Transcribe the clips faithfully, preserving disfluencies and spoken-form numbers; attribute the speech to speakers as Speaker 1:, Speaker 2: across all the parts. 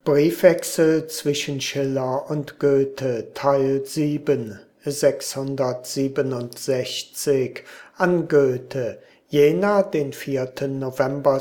Speaker 1: Briefwechsel zwischen Schiller und Goethe, Teil sieben, sechshundertsiebenundsechzig, an Goethe, Jena, den vierten November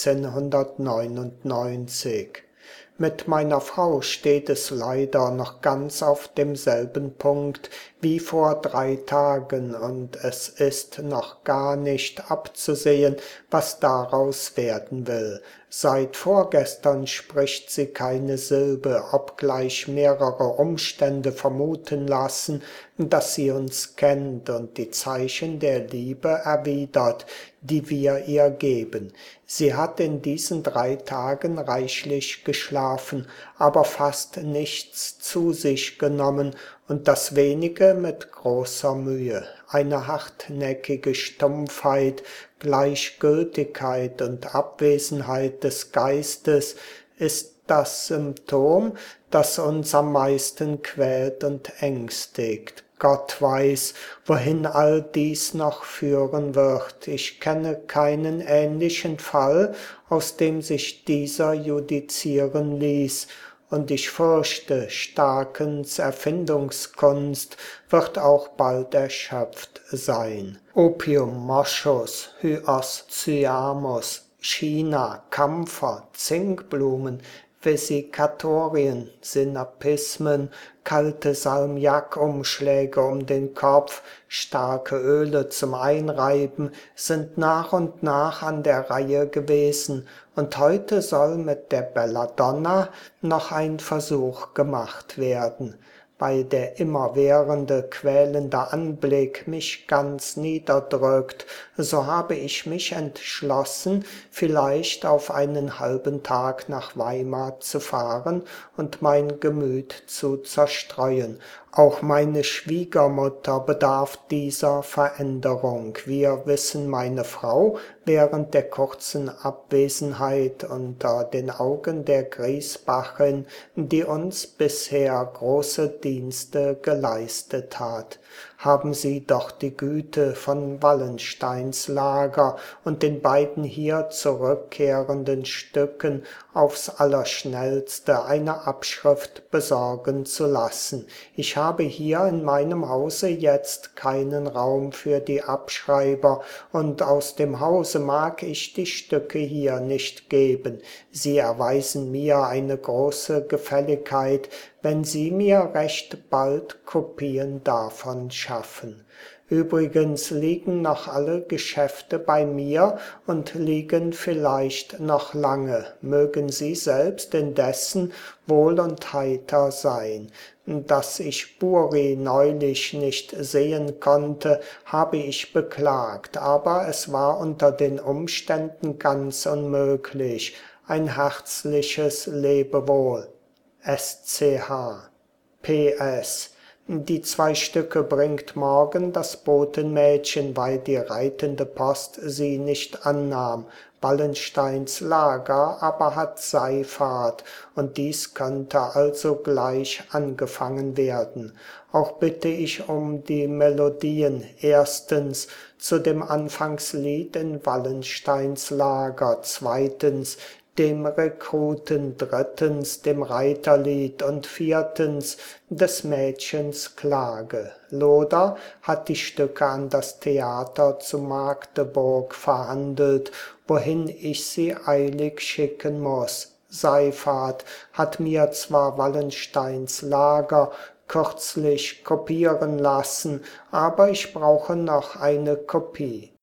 Speaker 1: siebzehnhundertneunundneunzig. Mit meiner Frau steht es leider noch ganz auf demselben Punkt wie vor drei Tagen, und es ist noch gar nicht abzusehen, was daraus werden will. Seit vorgestern spricht sie keine Silbe, obgleich mehrere Umstände vermuten lassen, dass sie uns kennt und die Zeichen der Liebe erwidert, die wir ihr geben. Sie hat in diesen drei Tagen reichlich geschlafen, aber fast nichts zu sich genommen und das wenige mit großer Mühe. Eine hartnäckige Stumpfheit, Gleichgültigkeit und Abwesenheit des Geistes ist das Symptom, das uns am meisten quält und ängstigt. Gott weiß, wohin all dies noch führen wird. Ich kenne keinen ähnlichen Fall, aus dem sich dieser judizieren ließ, und ich fürchte, Starkens Erfindungskunst wird auch bald erschöpft sein. Opium, Moschus, Hyoscyamus, China, Kampfer, Zinkblumen, Vesikatorien, Sinapismen, kalte Salmiakumschläge um den Kopf, starke Öle zum Einreiben sind nach und nach an der Reihe gewesen, und heute soll mit der Belladonna noch ein Versuch gemacht werden. Weil der immerwährende, quälende Anblick mich ganz niederdrückt, so habe ich mich entschlossen, vielleicht auf einen halben Tag nach Weimar zu fahren und mein Gemüt zu zerstreuen. Auch meine Schwiegermutter bedarf dieser Veränderung. Wir wissen, meine Frau während der kurzen Abwesenheit unter den Augen der Griesbachin, die uns bisher große Dienste geleistet hat. Haben Sie doch die Güte, von Wallensteins Lager und den beiden hier zurückkehrenden Stücken aufs Allerschnellste eine Abschrift besorgen zu lassen. Ich habe hier in meinem Hause jetzt keinen Raum für die Abschreiber, und aus dem Hause mag ich die Stücke hier nicht geben. Sie erweisen mir eine große Gefälligkeit, wenn Sie mir recht bald Kopien davon schaffen. Übrigens liegen noch alle Geschäfte bei mir und liegen vielleicht noch lange. Mögen Sie selbst indessen wohl und heiter sein. Dass ich Buri neulich nicht sehen konnte, habe ich beklagt, aber es war unter den Umständen ganz unmöglich. Ein herzliches Lebewohl. S C H. P S. Die zwei Stücke bringt morgen das Botenmädchen, weil die reitende Post sie nicht annahm. Wallensteins Lager aber hat Seifahrt, und dies könnte also gleich angefangen werden. Auch bitte ich um die Melodien. Erstens zu dem Anfangslied in Wallensteins Lager. Zweitens dem Rekruten, drittens dem Reiterlied und viertens des Mädchens Klage. Loder hat die Stücke an das Theater zu Magdeburg verhandelt, wohin ich sie eilig schicken muß. Seifahrt hat mir zwar Wallensteins Lager kürzlich kopieren lassen, aber ich brauche noch eine Kopie.